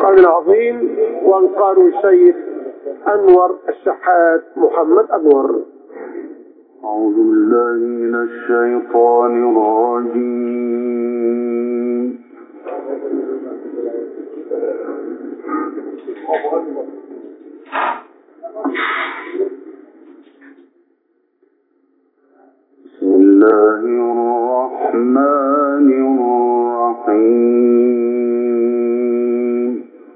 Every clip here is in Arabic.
القرآن العظيم وانقار الشيخ أنور الشحات محمد أنور. أعوذ بالله من الشيطان الرجيم. بسم الله الرحمن الرحيم.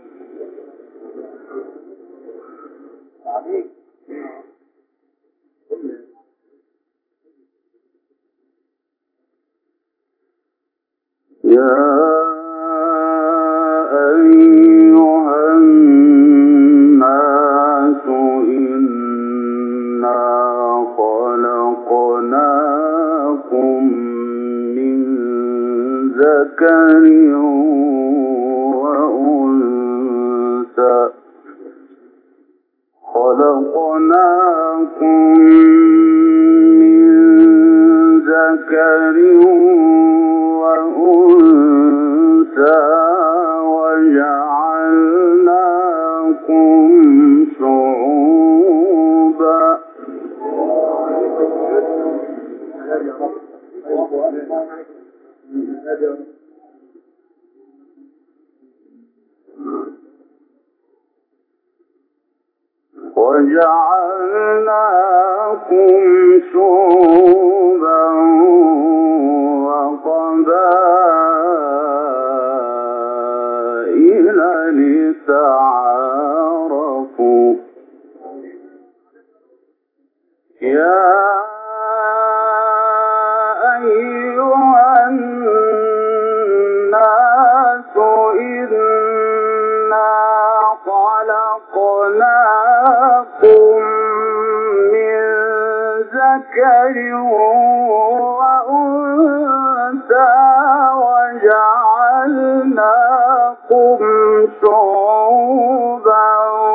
يا أيها الناس إنا خلقناكم من ذكر وأنثى وجعلناكم شعوبا وقبائل لتعارفوا. يا أيها الناس إنا خلقناكم من ذكر وأنثى وجعلناكم شعوبا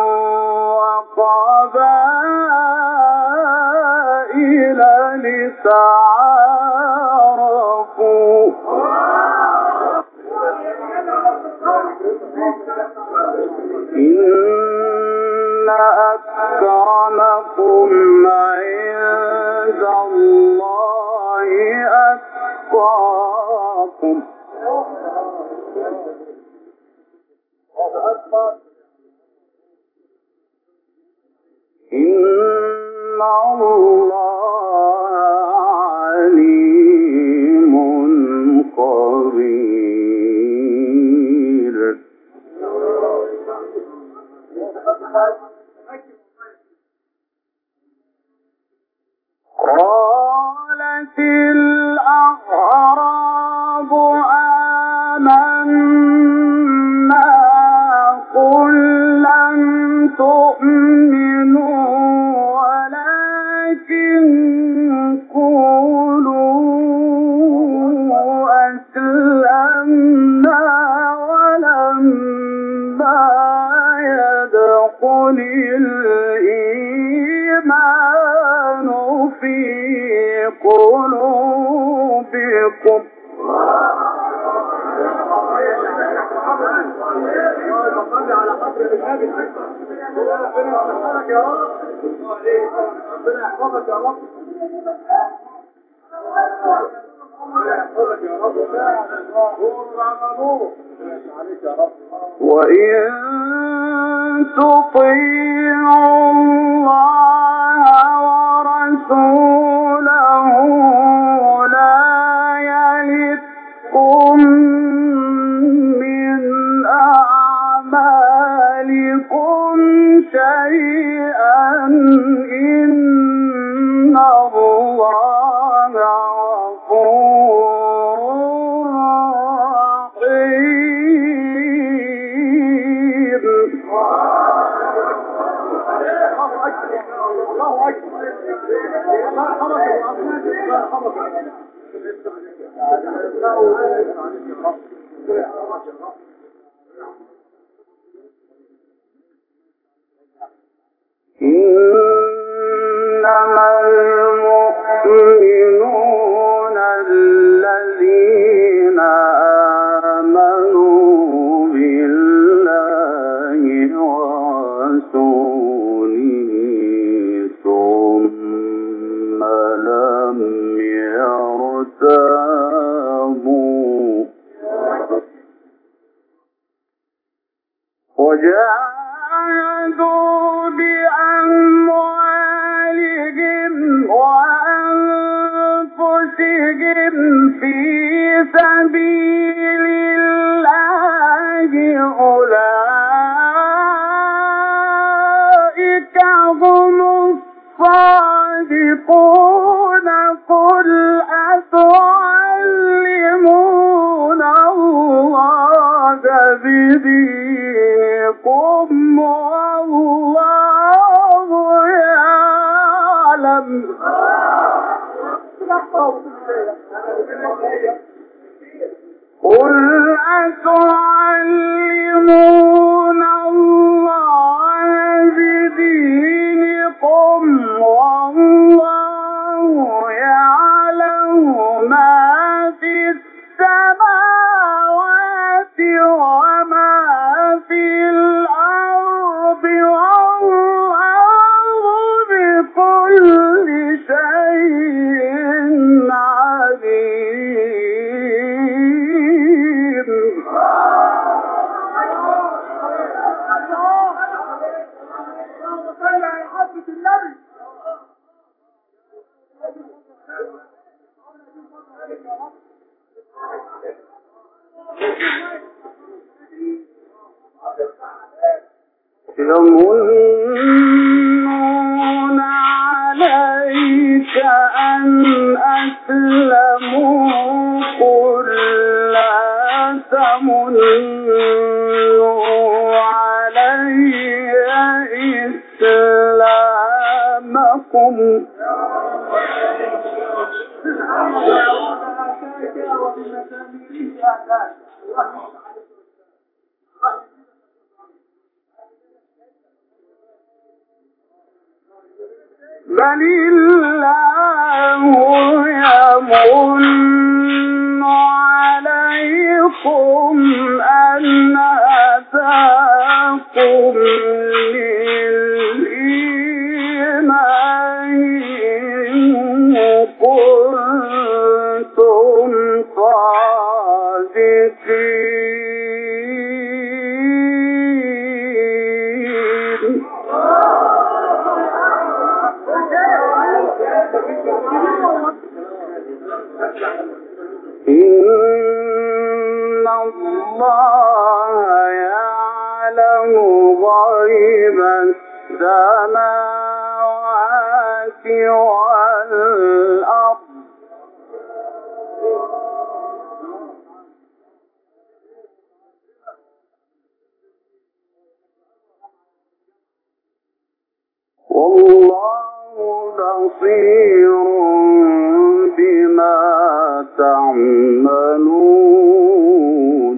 وقبائل لتعارفوا. إن أكرمكم عند الله أتقاكم. إن الله عليم خبير. قالت الأعراب آمنا قل لم تؤمنوا ولكن قولوا أسلمنا ولما يدخل الإيمان في قلوبكم. وإن تطيعوا الله ورسوله لا يلدكم من أعمالكم شيئا إن الله غفور رحيم. إنما المؤمنون الذين آمنوا بالله وجاهدوا بأموالهم وأنفسهم في سبيل الله أولئك هم الصادقون قل أتعلمون الله بدينكم والله يعلم قل أتعلمون الله بدينكم والله يعلم ما في السماوات وما في الأرض والله بكل شيء عليم. يمنون عليك أن أسلموا قل لا تمنوا علي إسلامكم بل الله يمن عليكم أن هداكم للإيمان إن كنتم صادقين. إن الله يعلم غيب السماوات والأرض والله بصير بما تعملون.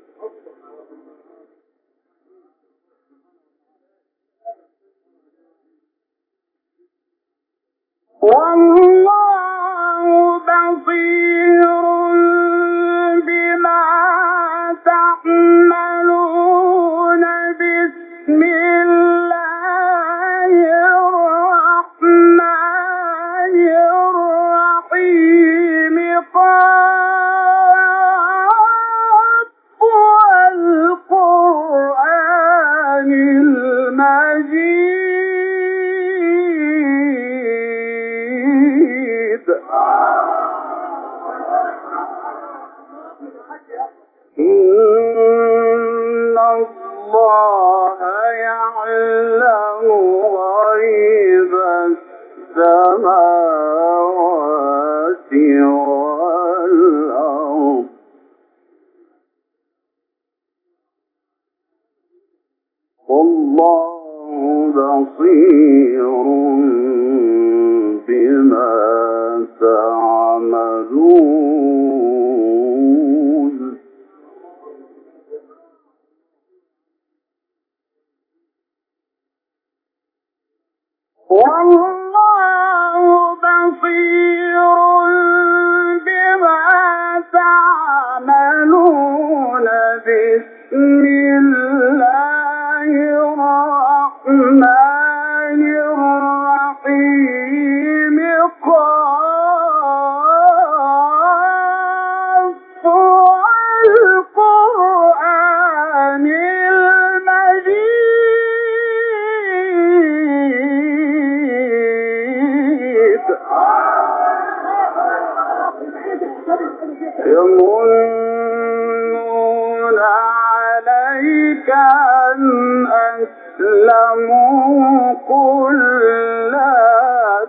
والله بصير بما تعملون. بسم الله الرحمن الرحيم. قاف والقرآن المجيد. إن الله يعلم غيب السماوات والأرض والله بصير بما تعملون. والله بصير بما تعملون. بسم الله الرحمن الرحيم. قاف والقرآن المجيد. أسلموا قل لا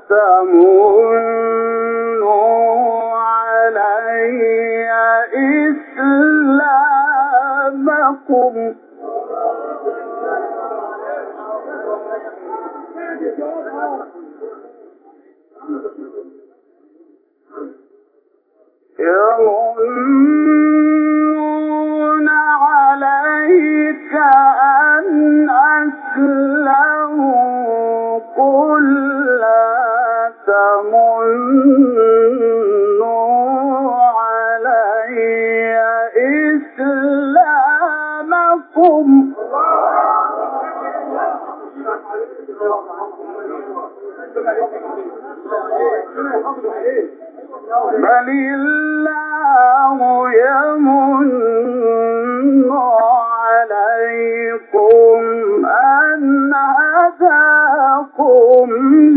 تمنوا علي إسلامكم يمنون عليك أن أسلموا قل لا تمنوا علي إسلامكم بل الله يمن عليكم أن هداكم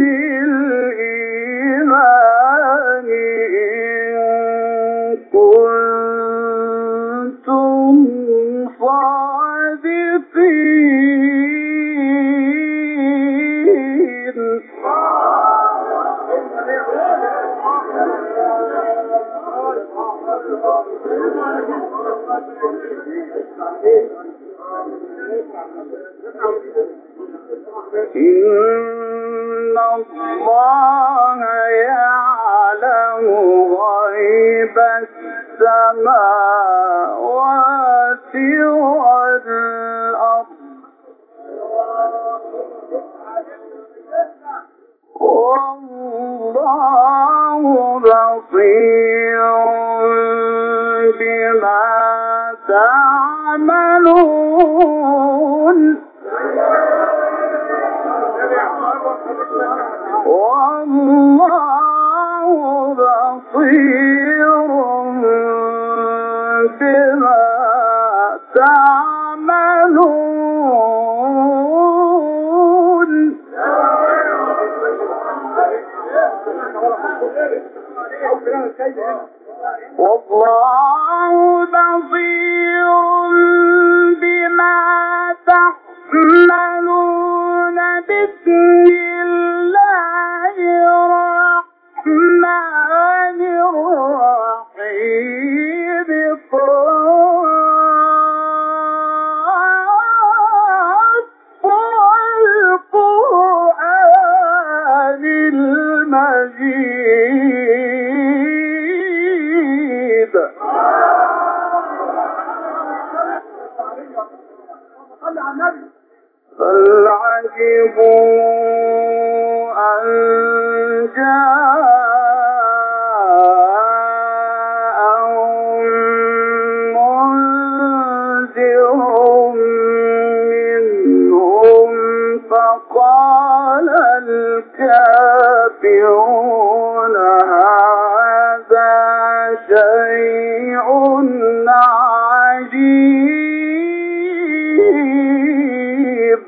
للإيمان إن كنتم صادقين إن الله يعلم غيب السماوات والأرض والله بصير بما تعملون والله بصير بما تعملون والله بصير بما تعملون بسم الله الرحمن الرحيم والقرآن المجيد بل عجبوا أن جاءهم منذر منهم فقال الكافرون هذا شيء عجيب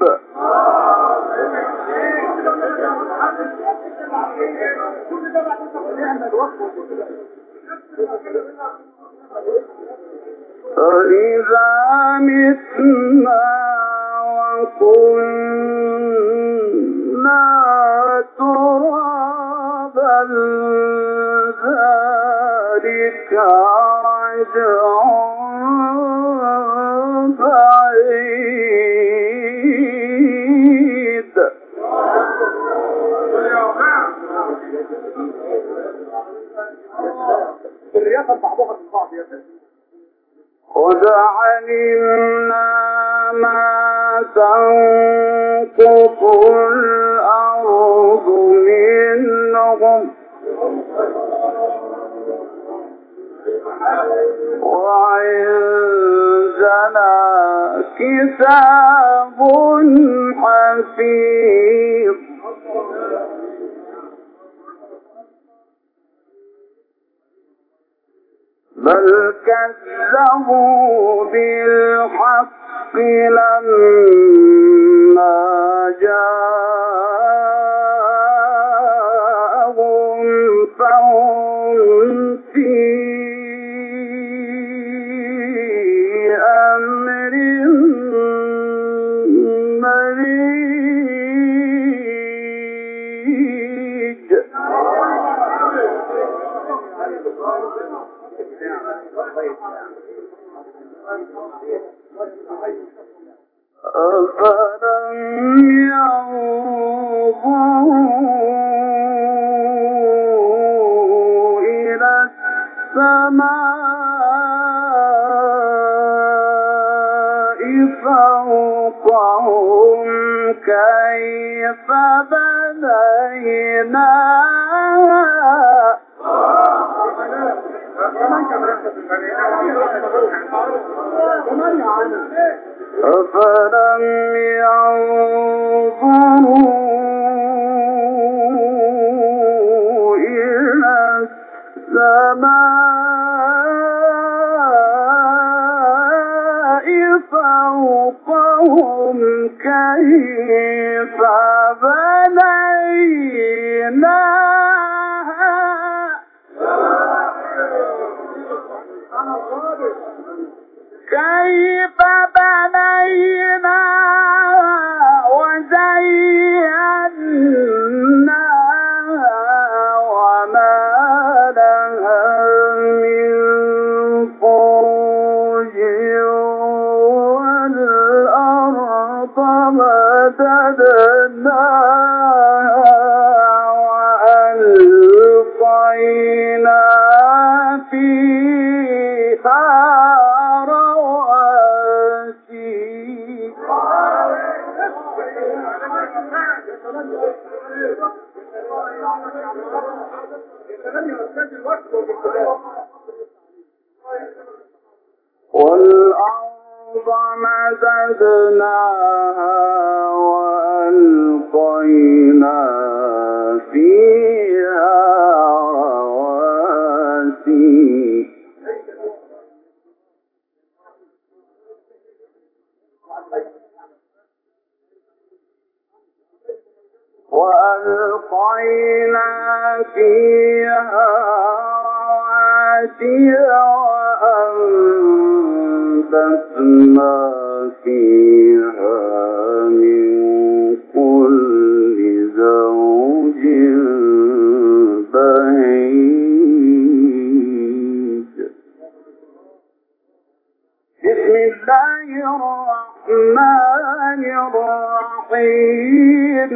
فإذا متنا وكنا ترابا ذلك رجع بعيد قد علمنا ما تنقص الأرض منهم وعندنا كتاب حفيظ بل كذبوا بالحق لما جاءهم فهم في أمر مريض أفلم ينظروا إلى السماء فوقهم كيف بنيناها أفلم ينظروا إلى السماء فوقهم كيف بنيناها كيف بنيناها وزيناها وما لها من فروج والأرض مددناها وألقينا فيها والأرض مددناها وألقينا فيها رواسي وألقينا فيها رواسي وأنبتنا فيها من كل زوج بهيج بسم الله الرحمن الرحيم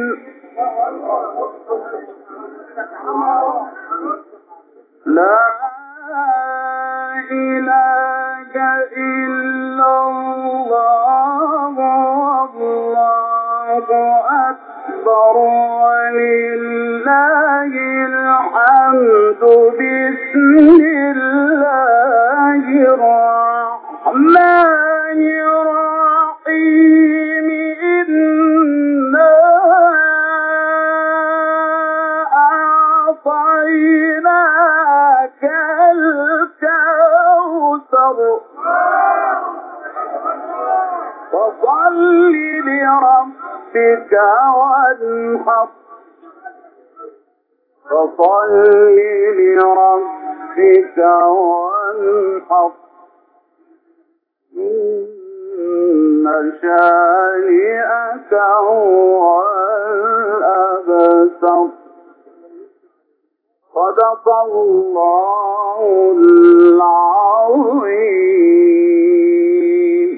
لا إله إلا الله والله أكبر ولله الحمد بسم الله الرحمن الرحيم إنا أعطيناك الكوثر فصل لربك وانحر فصل لربك وانحر إن شانئك هو الأبتر صدق الله العظيم.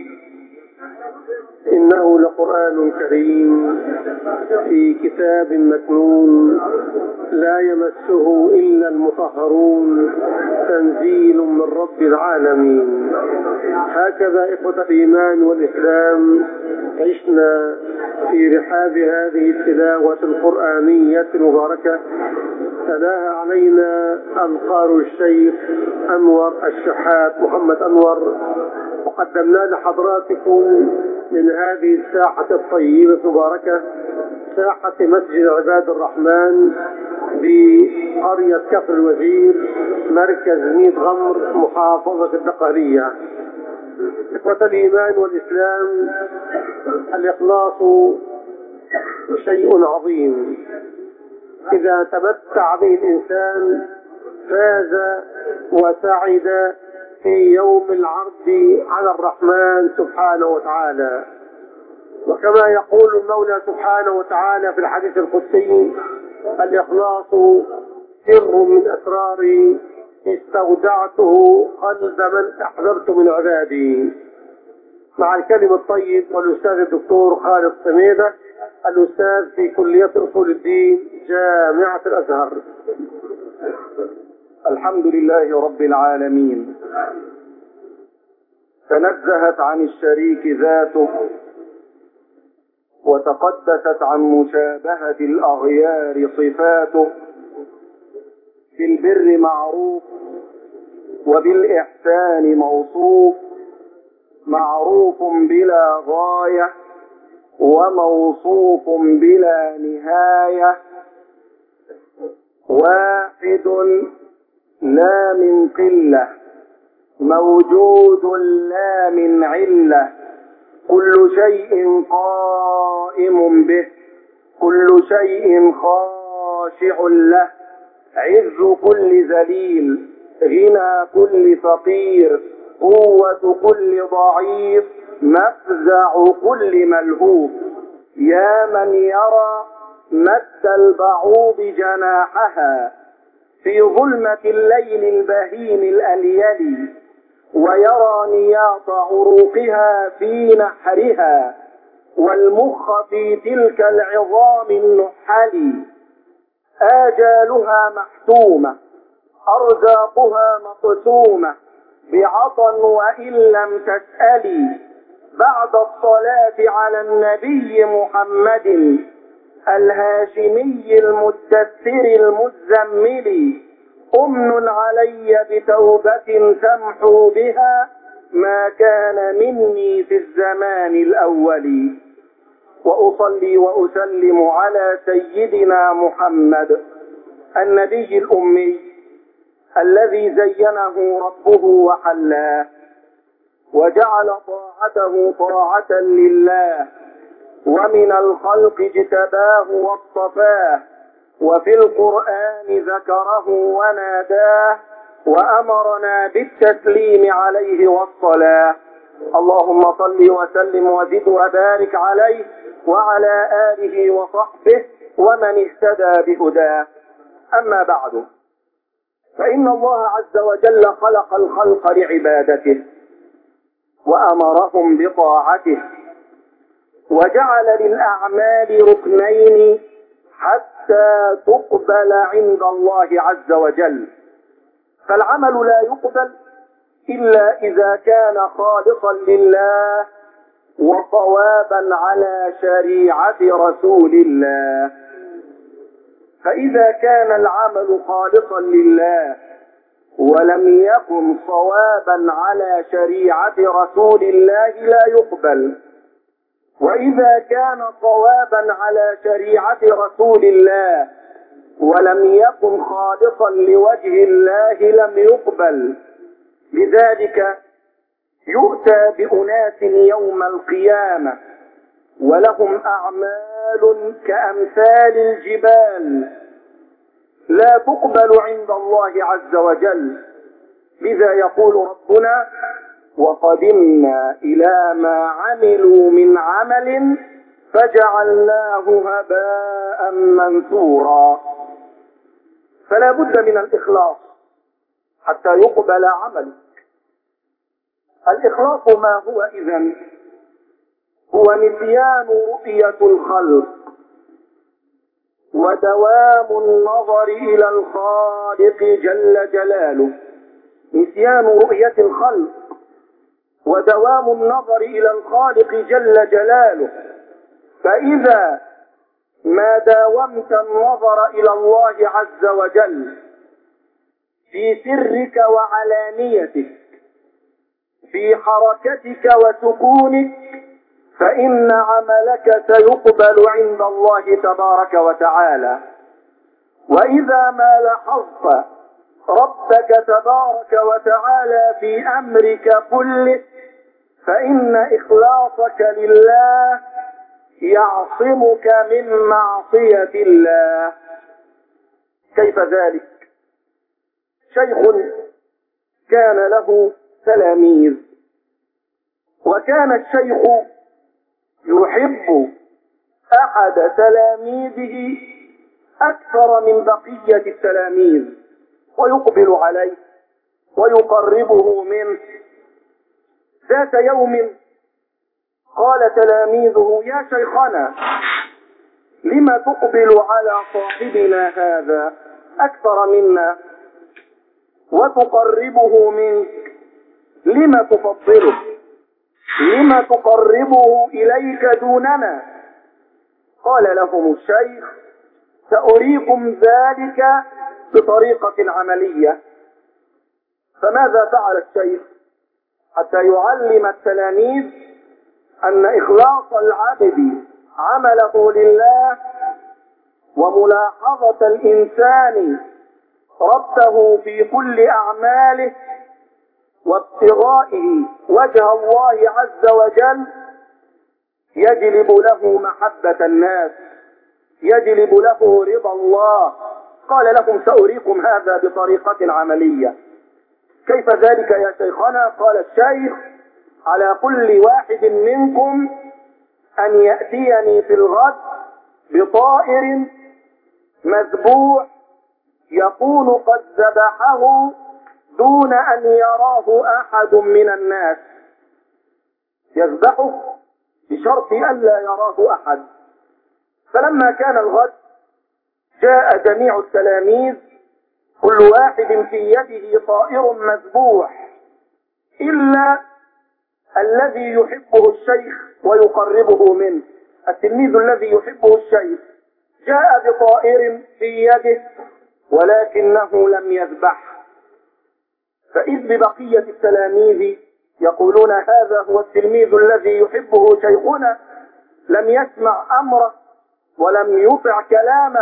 إنه لقرآن كريم في كتاب مكنون لا يمسه إلا المطهرون تنزيل من رب العالمين. هكذا إخوة الإيمان والإسلام عشنا في رحاب هذه التلاوة القرآنية المباركة. تلاها علينا القارئ الشيخ أنور الشحات محمد أنور، وقدمنا لحضراتكم من هذه الساحة الطيبة المباركة ساحة مسجد عباد الرحمن بقرية كفر الوزير مركز ميت غمر محافظة الدقهلية. إخوة الإيمان والإسلام، الإخلاص شيء عظيم إذا تمتع به الإنسان فاز وسعد في يوم العرض على الرحمن سبحانه وتعالى. وكما يقول المولى سبحانه وتعالى في الحديث القدسي: الإخلاص سر من أسراري استودعته قلب من أحببت من عبادي. مع الكلم الطيب والأستاذ الدكتور خالد سميدة، الأستاذ في كلية أصول الدين جامعة الأزهر. الحمد لله رب العالمين، تنزهت عن الشريك ذاته، وتقدست عن مشابهة الأغيار صفاته. بالبر معروف وبالإحسان موصوف، معروف بلا غاية وموصوف بلا نهاية. واحد لا من قلة، موجود لا من علة، كل شيء قائم به، كل شيء خاشع له، عز كل ذليل، غنى كل فقير، قوة كل ضعيف، مفزع كل ملهوف. يا من يرى مد البعوض جناحها في ظلمة الليل البهيم الأليل، ويرى نياط عروقها في نحرها، والمخ في تلك العظام النحل. آجالها محتومة، أرزاقها مقسومة، بعطا وإن لم تسألي. بعد الصلاة على النبي محمد الهاشمي المدثر المزمل، أمن علي بتوبة تمحو بها ما كان مني في الزمان الأول. وأصلي وأسلم على سيدنا محمد النبي الأمي الذي زينه ربه وحلاه، وجعل طاعته طاعة لله، ومن الخلق اجتباه واصطفاه، وفي القرآن ذكره وناداه، وأمرنا بالتسليم عليه والصلاة. اللهم صل وسلم وزد وبارك عليه وعلى آله وصحبه ومن اهتدى بهداه. أما بعد، فإن الله عز وجل خلق الخلق لعبادته، وأمرهم بطاعته، وجعل للأعمال ركنين حتى تقبل عند الله عز وجل. فالعمل لا يقبل إلا إذا كان خالصا لله وصوابا على شريعة رسول الله. فإذا كان العمل خالصا لله ولم يكن صوابا على شريعة رسول الله لا يقبل، وإذا كان صوابا على شريعة رسول الله ولم يكن خالصا لوجه الله لم يقبل. لذلك يؤتى بأناس يوم القيامة ولهم أعمال كأمثال الجبال لا تقبل عند الله عز وجل. لذا يقول ربنا: وقدمنا إلى ما عملوا من عمل فجعلناه هباء منثورا. فلا بد من الإخلاص حتى يقبل عملك. الإخلاص ما هو إذن؟ هو نسيان رؤية الخلق ودوام النظر إلى الخالق جل جلاله. نسيان رؤية الخلق ودوام النظر إلى الخالق جل جلاله. فإذا ما داومت النظر إلى الله عز وجل في سرك وعلانيتك، في حركتك وسكونك، فإن عملك سيقبل عند الله تبارك وتعالى. وإذا ما لاحظت ربك تبارك وتعالى في أمرك كله، فإن إخلاصك لله يعصمك من معصية الله. كيف ذلك؟ شيخ كان له تلاميذ، وكان الشيخ يحب أحد تلاميذه أكثر من بقية التلاميذ، ويقبل عليه ويقربه منه. ذات يوم قال تلاميذه: يا شيخنا، لما تقبل على صاحبنا هذا أكثر منا وتقربه منك؟ لما تفضله؟ لما تقربه إليك دوننا؟ قال لهم الشيخ: سأريكم ذلك بطريقة عملية. فماذا فعل الشيخ حتى يعلم التلاميذ أن إخلاص العبد عمله لله وملاحظة الإنسان ربه في كل أعماله وابتغائه وجه الله عز وجل يجلب له محبة الناس، يجلب له رضا الله؟ قال لهم: سأريكم هذا بطريقة عملية. كيف ذلك يا شيخنا؟ قال الشيخ: على كل واحد منكم أن يأتيني في الغد بطائر مذبوح يكون قد ذبحه دون أن يراه أحد من الناس. يذبحه بشرط ألا يراه أحد. فلما كان الغد جاء جميع التلاميذ كل واحد في يده طائر مذبوح إلا الذي يحبه الشيخ ويقربه منه. التلميذ الذي يحبه الشيخ جاء بطائر في يده ولكنه لم يذبح. فإذ ببقية التلاميذ يقولون: هذا هو التلميذ الذي يحبه شيخنا، لم يسمع أمره ولم يطع كلامه.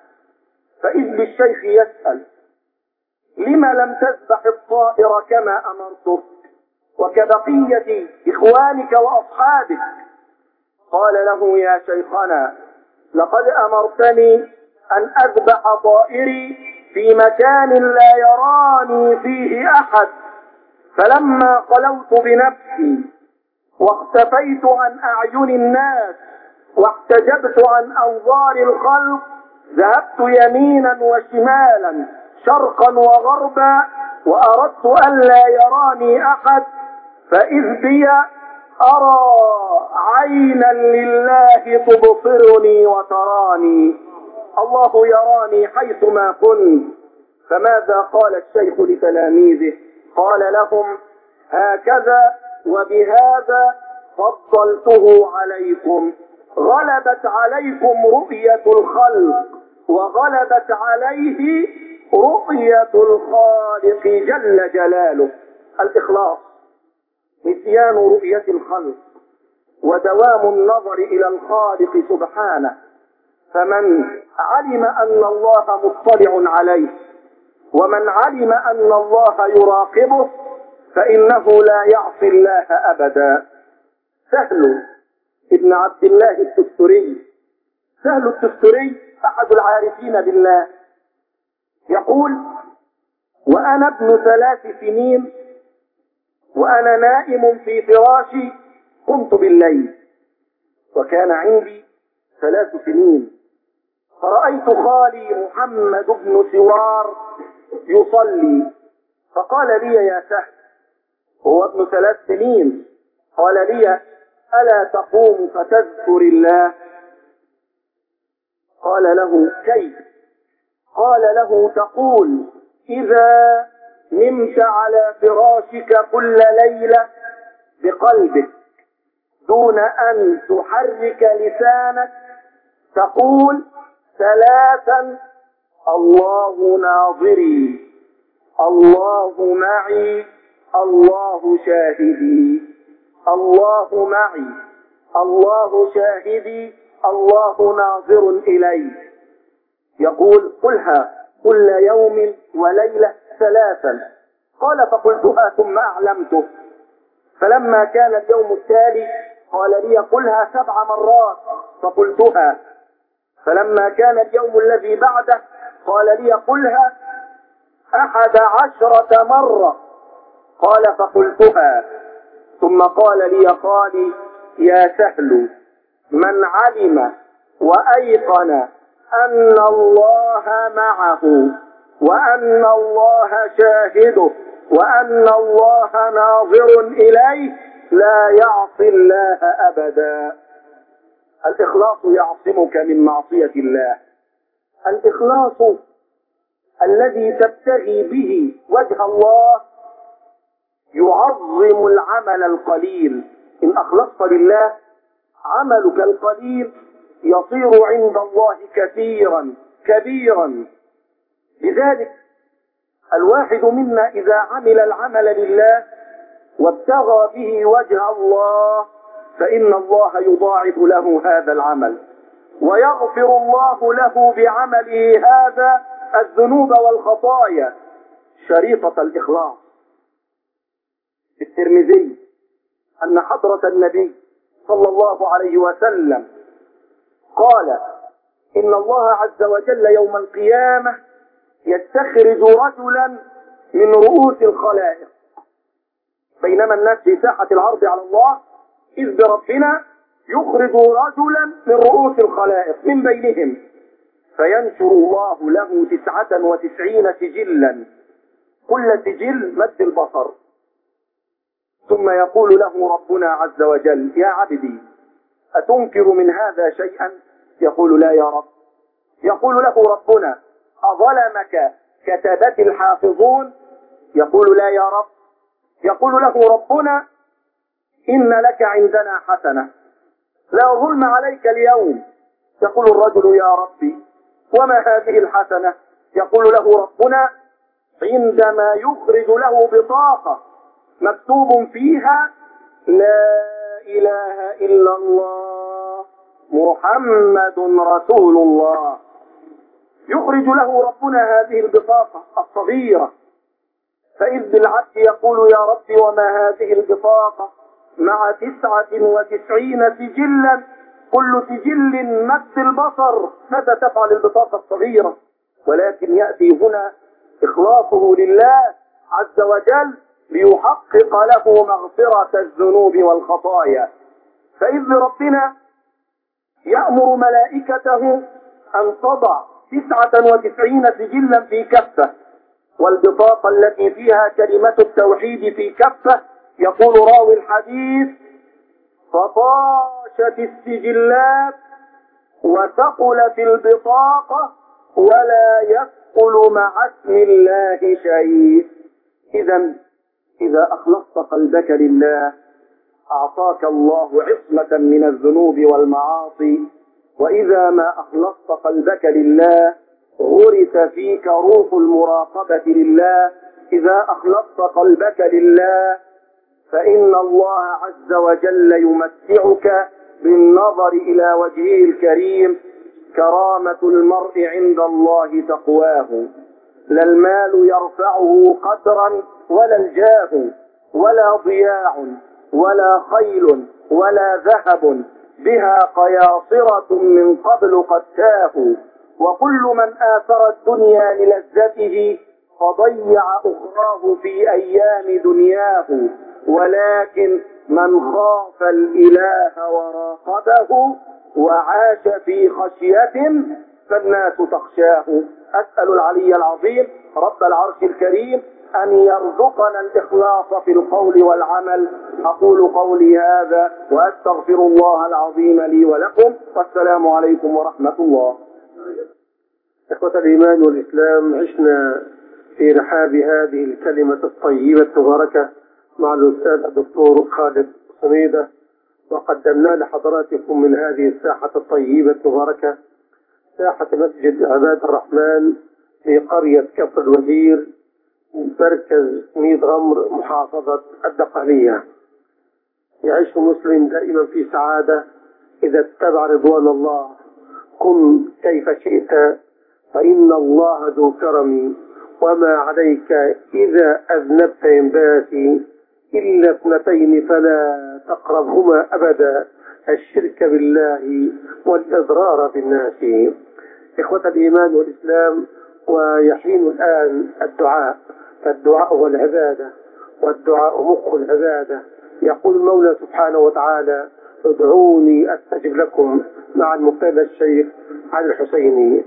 فإذ بالشيخ يسأل: لما لم تذبح الطائر كما أمرتك وكبقية إخوانك وأصحابك؟ قال له: يا شيخنا، لقد أمرتني أن أذبح طائري في مكان لا يراني فيه أحد، فلما خلوت بنفسي واختفيت عن أعين الناس واحتجبت عن أنظار الخلق ذهبت يمينا وشمالا شرقا وغربا وأردت ألا يراني أحد، فإذ بي أرى عينا لله تبصرني وتراني، الله يراني حيثما كنت. فماذا قال الشيخ لتلاميذه؟ قال لهم: هكذا وبهذا فضلته عليكم، غلبت عليكم رؤية الخلق وغلبت عليه رؤية الخالق جل جلاله. الإخلاص، نسيان رؤية الخلق ودوام النظر إلى الخالق سبحانه. فمن علم أن الله مطلع عليه ومن علم أن الله يراقبه فإنه لا يعصي الله أبدا. سهل ابن عبد الله التستري، سهل التستري أحد العارفين بالله، يقول: وأنا ابن 3 سنين وأنا نائم في فراشي قمت بالليل، وكان عندي 3 سنين، فرأيت خالي محمد بن سوار يصلي، فقال لي: يا سهل، هو ابن 3 سنين، قال لي: ألا تقوم فتذكر الله؟ قال له: كيف؟ قال له: تقول إذا نمت على فراشك كل ليلة بقلبك دون أن تحرك لسانك تقول 3: الله ناظري، الله معي، الله شاهدي، الله معي، الله شاهدي، الله ناظر إلي. يقول: قلها كل يوم وليلة 3. قال: فقلتها ثم أعلمته، فلما كان اليوم التالي قال لي: قلها 7 مرات، فقلتها، فلما كان اليوم الذي بعده قال لي: قلها 11 مرة، قال: فقلتها، ثم قال لي: قال: يا سهل، من علم وأيقن أن الله معه وأن الله شاهده وأن الله ناظر إليه لا يعصي الله أبدا. الإخلاص يعصمك من معصية الله. الإخلاص الذي تبتغي به وجه الله يعظم العمل القليل. إن أخلصت لله عملك القليل يصير عند الله كثيرا كبيرا. لذلك الواحد منا إذا عمل العمل لله وابتغى به وجه الله فإن الله يضاعف له هذا العمل ويغفر الله له بعمله هذا الذنوب والخطايا. شريطة الإخلاص. في الترمذي أن حضرة النبي صلى الله عليه وسلم قال إن الله عز وجل يوم القيامة يستخرج رجلا من رؤوس الخلائق. بينما الناس في ساحة العرض على الله إذ بربنا يخرج رجلا من رؤوس الخلائق من بينهم فينشر الله له 99 سجلا، كل سجل مد البصر، ثم يقول له ربنا عز وجل يا عبدي أتنكر من هذا شيئا؟ يقول لا يا رب. يقول له ربنا أظلمك كتبت الحافظون؟ يقول لا يا رب. يقول له ربنا إن لك عندنا حسنة لا ظلم عليك اليوم. يقول الرجل يا ربي وما هذه الحسنة؟ يقول له ربنا عندما يخرج له بطاقة مكتوب فيها لا إله إلا الله محمد رسول الله، يخرج له ربنا هذه البطاقة الصغيرة، فإذ بالعبد يقول يا ربي وما هذه البطاقة مع 99 سجلا كل سجل مد البصر. ماذا تفعل البطاقة الصغيرة؟ ولكن يأتي هنا إخلاصه لله عز وجل ليحقق له مغفرة الذنوب والخطايا. فإذ ربنا يأمر ملائكته أن تضع 99 سجلا في كفة، والبطاقة التي فيها كلمة التوحيد في كفة. يقول راوي الحديث فطاشت السجلات وثقلت البطاقة ولا يثقل مع اسم الله شيء. إذا أخلصت قلبك لله أعطاك الله عصمة من الذنوب والمعاصي، وإذا ما أخلصت قلبك لله غرس فيك روح المراقبة لله. إذا أخلصت قلبك لله فإن الله عز وجل يمتعك بالنظر إلى وجهه الكريم. كرامة المرء عند الله تقواه، لا المال يرفعه قدرا ولا الجاه ولا ضياع ولا خيل ولا ذهب بها قياصرة من قبل قد تاهوا. وكل من آثر الدنيا للذته فضيع أخراه في أيام دنياه. ولكن من خاف الإله وراقبه وعاش في خشية فالناس تخشاه. أسأل العلي العظيم رب العرش الكريم أن يرزقنا الإخلاص في القول والعمل. أقول قولي هذا وأستغفر الله العظيم لي ولكم، والسلام عليكم ورحمة الله. إخوة الإيمان والإسلام، عشنا في رحاب هذه الكلمة الطيبة المباركة مع الأستاذ الدكتور خالد سميدة، وقدمنا لحضراتكم من هذه الساحة الطيبة المباركة ساحة مسجد عباد الرحمن في قرية كفر الوزير مركز ميد غمر محافظة الدقهلية. يعيش المسلم دائما في سعادة إذا اتبع رضوان الله. كن كيف شئت فإن الله ذو كرم، وما عليك إذا أذنبت ينباتي إلا 2 فلا تقربهما أبدا، الشرك بالله والإضرار بالناس. إخوة الإيمان والإسلام، ويحين الآن الدعاء، فالدعاء هو العبادة والدعاء مخ العبادة. يقول المولى سبحانه وتعالى ادعوني أستجب لكم، مع المقتدى الشيخ علي الحسيني.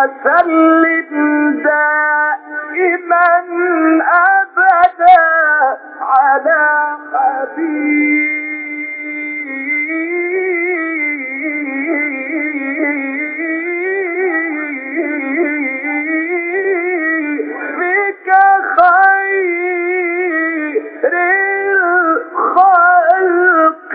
وسلم دائما أبدا على حبيبك خير الخلق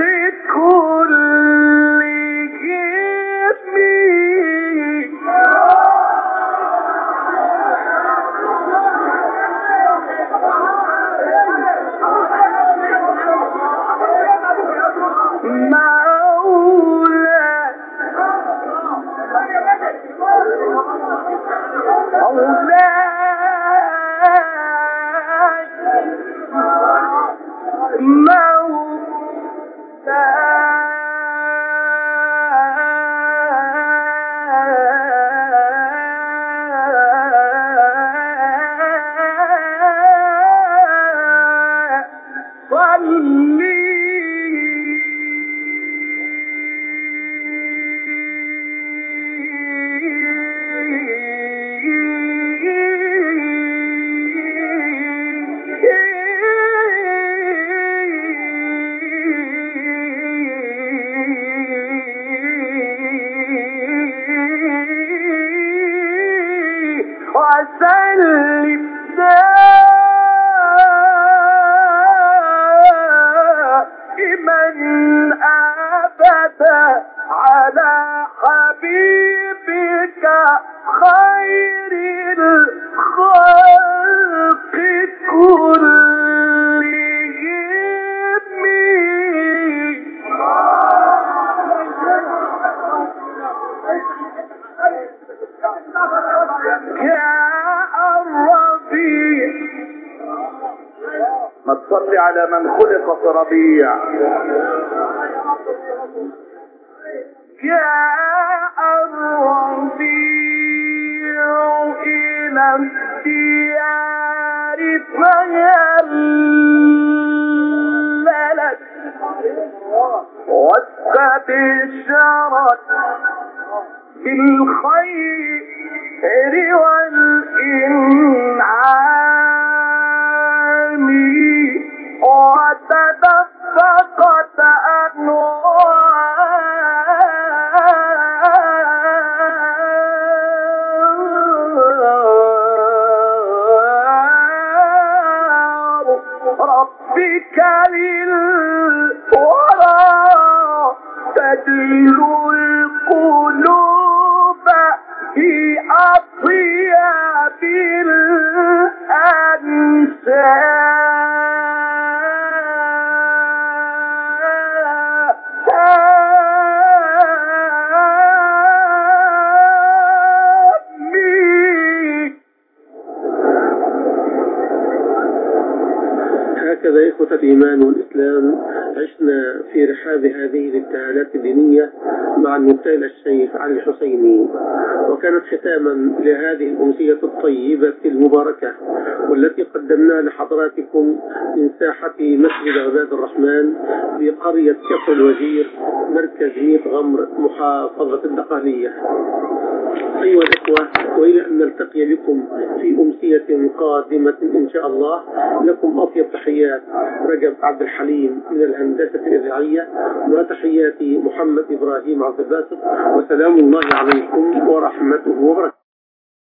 وسلم دائما أبدا على حبيبك خير الخلق كلهم. يا الربيع ما تصلي على من خلق في ربيع. يا الربيع إلى الديار فهللت واستبشرت بالخير والإنعام وتدفقت أنوار ربك للورى تدلو القلوب في أطياب هكذا إخوة الإيمان والإسلام عشنا في رحاب هذه الابتهالات الدينية مع المبتهل الشيخ علي الحسيني، وكانت ختاما لهذه الأمسية الطيبة المباركة والتي قدمناها لحضراتكم من ساحة مسجد عباد الرحمن بقرية كفر الوزير مركز ميت غمر محافظة الدقهلية. أيها الأخوة، وإلى أن نلتقي بكم في أمسية قادمة إن شاء الله، لكم أطيب تحيات رجب عبد الحليم من الهندسة الإذاعية، وتحياتي محمد إبراهيم عبد الباسط، وسلام الله عليكم ورحمته وبركاته.